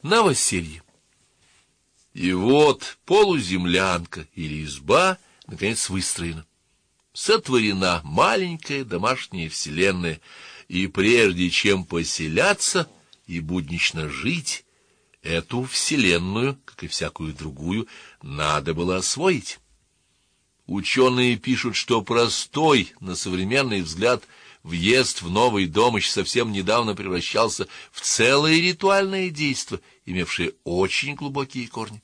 Новоселье. И вот полуземлянка или изба наконец выстроена. Сотворена маленькая домашняя вселенная, и прежде чем поселяться и буднично жить, эту вселенную, как и всякую другую, надо было освоить. Ученые пишут, что простой, на современный взгляд, въезд в новый дом еще совсем недавно превращался в целое ритуальное действо, имевшее очень глубокие корни.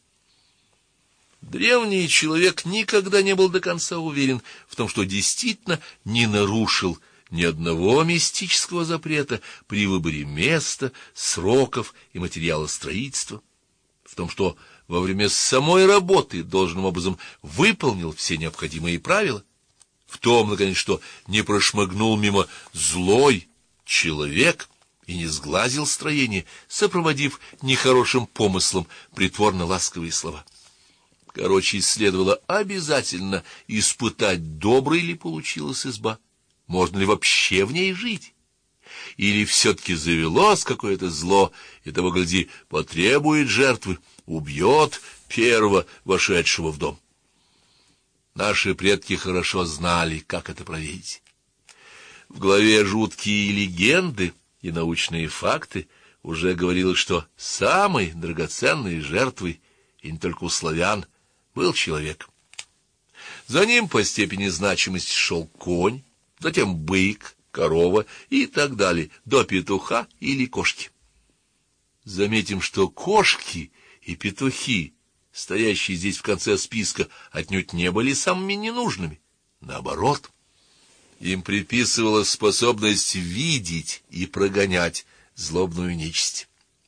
Древний человек никогда не был до конца уверен в том, что действительно не нарушил ни одного мистического запрета при выборе места, сроков и материала строительства, в том, что во время самой работы должным образом выполнил все необходимые правила, в том, наконец, что не прошмыгнул мимо злой человек и не сглазил строение, сопроводив нехорошим помыслом притворно-ласковые слова. Короче, следовало обязательно испытать, доброй ли получилась изба, можно ли вообще в ней жить, или все-таки завелось какое-то зло, и того, гляди, потребует жертвы, убьет первого вошедшего в дом. Наши предки хорошо знали, как это проверить. В главе «Жуткие легенды и научные факты» уже говорилось, что самой драгоценной жертвой, и не только у славян, был человек. За ним по степени значимости шел конь, затем бык, корова и так далее, до петуха или кошки. Заметим, что кошки и петухи, стоящие здесь в конце списка, отнюдь не были самыми ненужными. Наоборот, им приписывалась способность видеть и прогонять злобную нечисть.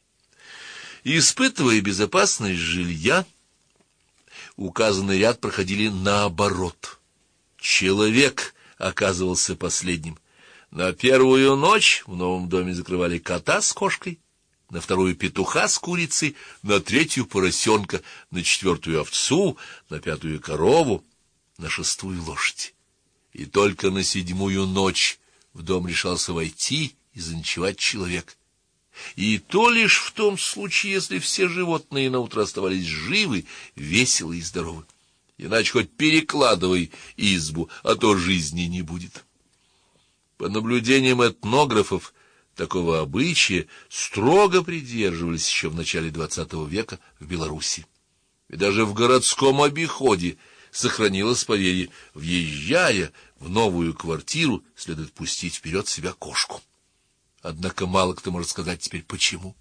Испытывая безопасность жилья, указанный ряд проходили наоборот. Человек оказывался последним. На первую ночь в новом доме закрывали кота с кошкой, на вторую петуха с курицей, на третью поросенка, на четвертую овцу, на пятую корову, на шестую лошадь. И только на седьмую ночь в дом решался войти и заночевать человек. И то лишь в том случае, если все животные наутро оставались живы, веселы и здоровы. Иначе хоть перекладывай избу, а то жизни не будет. По наблюдениям этнографов, такого обычая строго придерживались еще в начале XX века в Беларуси. И даже в городском обиходе сохранилось поверье: въезжая в новую квартиру, следует пустить вперед себя кошку. Однако мало кто может сказать теперь почему.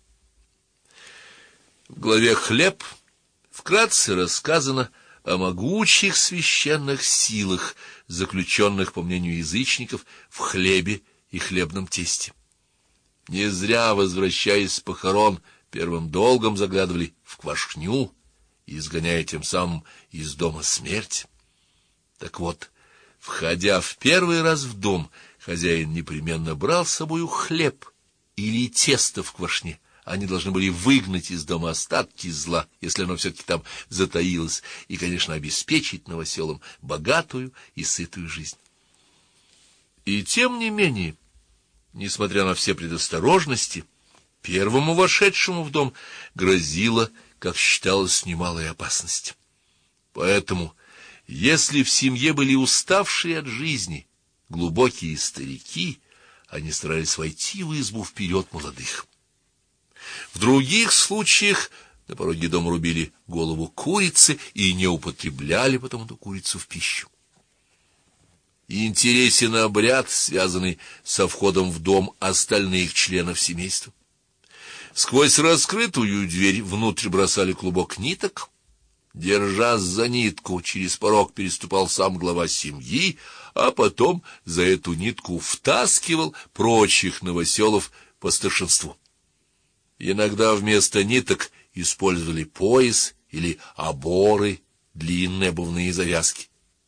В главе «Хлеб» вкратце рассказано о могучих священных силах, заключенных, по мнению язычников, в хлебе и хлебном тесте. Не зря, возвращаясь с похорон, первым долгом заглядывали в квашню, изгоняя тем самым из дома смерть. Так вот, входя в первый раз в дом, хозяин непременно брал с собою хлеб или тесто в квашне. Они должны были выгнать из дома остатки зла, если оно все-таки там затаилось, и, конечно, обеспечить новоселам богатую и сытую жизнь. И тем не менее, несмотря на все предосторожности, первому вошедшему в дом грозила, как считалось, немалая опасность. Поэтому, если в семье были уставшие от жизни глубокие старики, они старались войти в избу вперед молодых. В других случаях на пороге дома рубили голову курицы и не употребляли потом эту курицу в пищу. И интересен обряд, связанный со входом в дом остальных членов семейства. Сквозь раскрытую дверь внутрь бросали клубок ниток. Держась за нитку, через порог переступал сам глава семьи, а потом за эту нитку втаскивал прочих новоселов по старшинству. Иногда вместо ниток использовали пояс или оборы, длинные обувные завязки.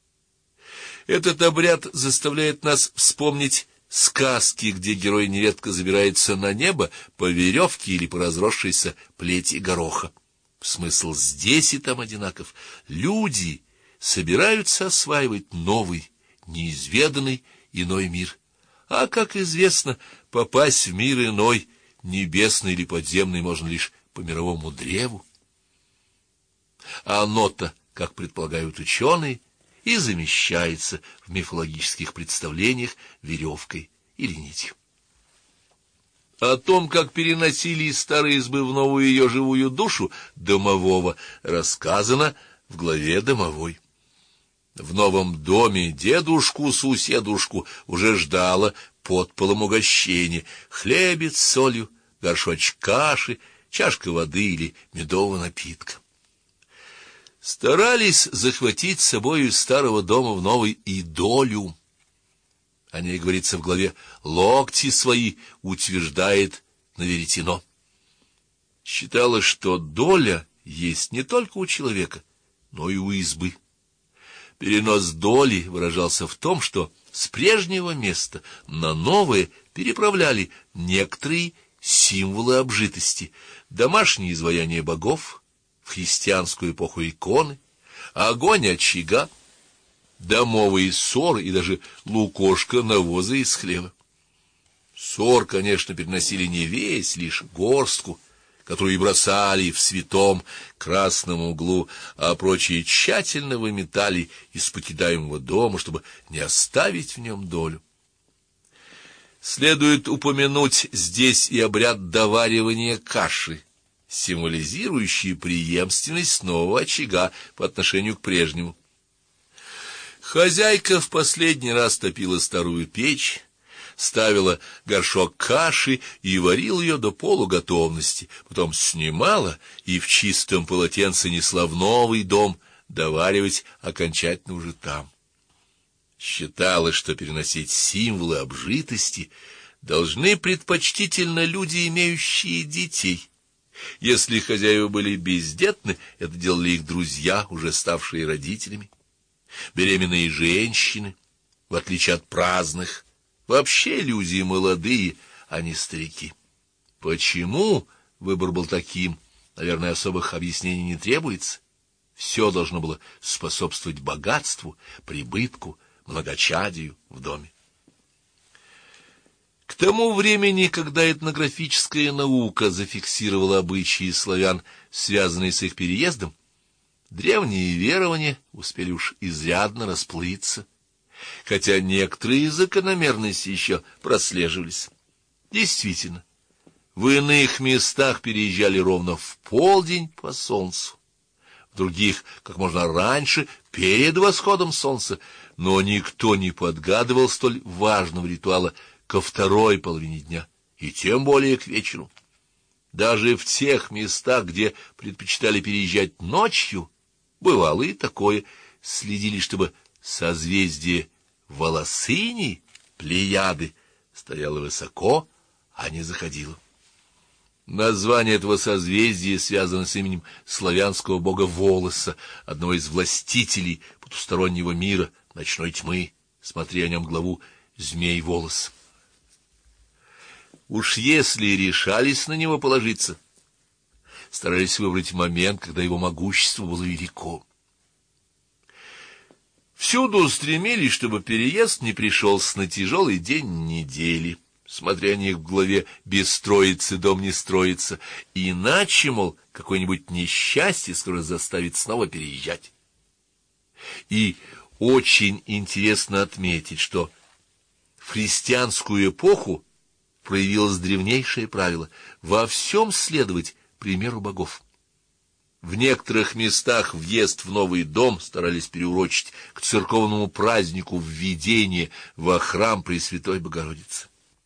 Этот обряд заставляет нас вспомнить сказки, где герой нередко забирается на небо по веревке или по разросшейся плети гороха. Смысл здесь и там одинаков. Люди собираются осваивать новый, неизведанный иной мир. А, как известно, попасть в мир иной, небесный или подземный, можно лишь по мировому древу. А оно-то, как предполагают ученые, и замещается в мифологических представлениях веревкой или нитью. О том, как переносили из старой избы в новую ее живую душу домового, рассказано в главе «Домовой». В новом доме дедушку-суседушку уже ждало под полом угощение: хлебец с солью, горшочек каши, чашка воды или медового напитка. Старались захватить с собой из старого дома в новый и долю. О ней говорится в главе «Локти свои утверждает на веретено». Считалось, что доля есть не только у человека, но и у избы. Перенос доли выражался в том, что с прежнего места на новое переправляли некоторые символы обжитости: домашние изваяния богов, в христианскую эпоху иконы, огонь очага, домовые ссоры и даже лукошко навоза из хлева. Ссор, конечно, переносили не весь, лишь горстку, которую и бросали в святом красном углу, а прочие тщательно выметали из покидаемого дома, чтобы не оставить в нем долю. Следует упомянуть здесь и обряд доваривания каши, символизирующий преемственность нового очага по отношению к прежнему. Хозяйка в последний раз топила старую печь, ставила горшок каши и варила ее до полуготовности, потом снимала и в чистом полотенце несла в новый дом доваривать окончательно уже там. Считалось, что переносить символы обжитости должны предпочтительно люди, имеющие детей. Если хозяева были бездетны, это делали их друзья, уже ставшие родителями. Беременные женщины, в отличие от праздных, вообще люди молодые, а не старики. Почему выбор был таким, наверное, особых объяснений не требуется. Все должно было способствовать богатству, прибытку, многочадию в доме. К тому времени, когда этнографическая наука зафиксировала обычаи славян, связанные с их переездом, древние верования успели уж изрядно расплыться, хотя некоторые закономерности еще прослеживались. Действительно, в иных местах переезжали ровно в полдень по солнцу, в других как можно раньше, перед восходом солнца, но никто не подгадывал столь важного ритуала ко второй половине дня, и тем более к вечеру. Даже в тех местах, где предпочитали переезжать ночью, бывало и такое, следили, чтобы созвездие Волосыни, Плеяды, стояло высоко, а не заходило. Название этого созвездия связано с именем славянского бога Волоса, одного из властителей потустороннего мира, ночной тьмы. Смотри о нем главу «Змей Волос». Уж если решались на него положиться, старались выбрать момент, когда его могущество было велико. Всюду стремились, чтобы переезд не пришелся на тяжелый день недели. Смотря о них в главе «Без строицы дом не строится», иначе, мол, какое-нибудь несчастье скоро заставит снова переезжать. И очень интересно отметить, что в христианскую эпоху проявилось древнейшее правило — во всем следовать примеру богов. В некоторых местах въезд в новый дом старались переурочить к церковному празднику введения во храм Пресвятой Богородицы.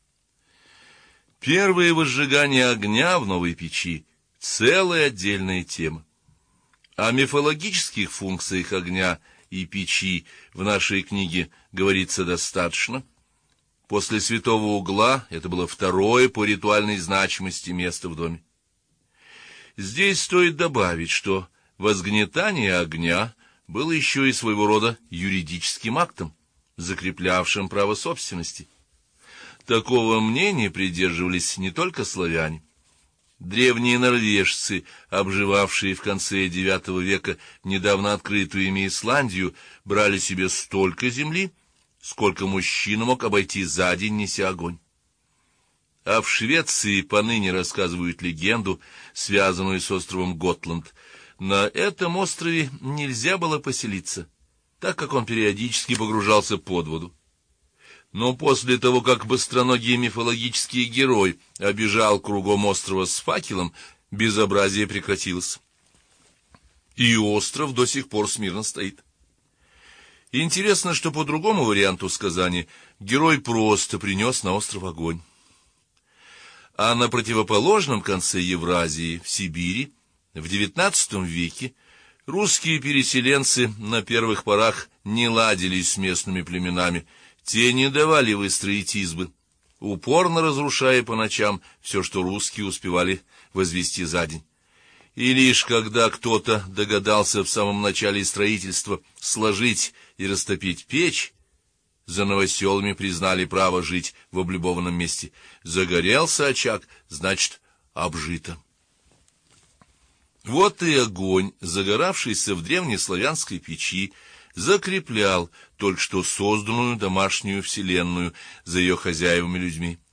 Первое возжигание огня в новой печи — целая отдельная тема. О мифологических функциях огня и печи в нашей книге говорится достаточно. После Святого Угла это было второе по ритуальной значимости место в доме. Здесь стоит добавить, что возгнетание огня было еще и своего рода юридическим актом, закреплявшим право собственности. Такого мнения придерживались не только славяне. Древние норвежцы, обживавшие в конце IX века недавно открытую ими Исландию, брали себе столько земли, сколько мужчина мог обойти за день, неся огонь. А в Швеции поныне рассказывают легенду, связанную с островом Готланд. На этом острове нельзя было поселиться, так как он периодически погружался под воду. Но после того, как быстроногий мифологический герой обежал кругом острова с факелом, безобразие прекратилось. И остров до сих пор смирно стоит. Интересно, что по другому варианту сказания герой просто принес на остров огонь. А на противоположном конце Евразии, в Сибири, в XIX веке, русские переселенцы на первых порах не ладили с местными племенами, те не давали выстроить избы, упорно разрушая по ночам все, что русские успевали возвести за день. И лишь когда кто-то догадался в самом начале строительства сложить и растопить печь, за новоселами признали право жить в облюбованном месте. Загорелся очаг, значит, обжито. Вот и огонь, загоравшийся в древнеславянской печи, закреплял только что созданную домашнюю вселенную за ее хозяевами людьми.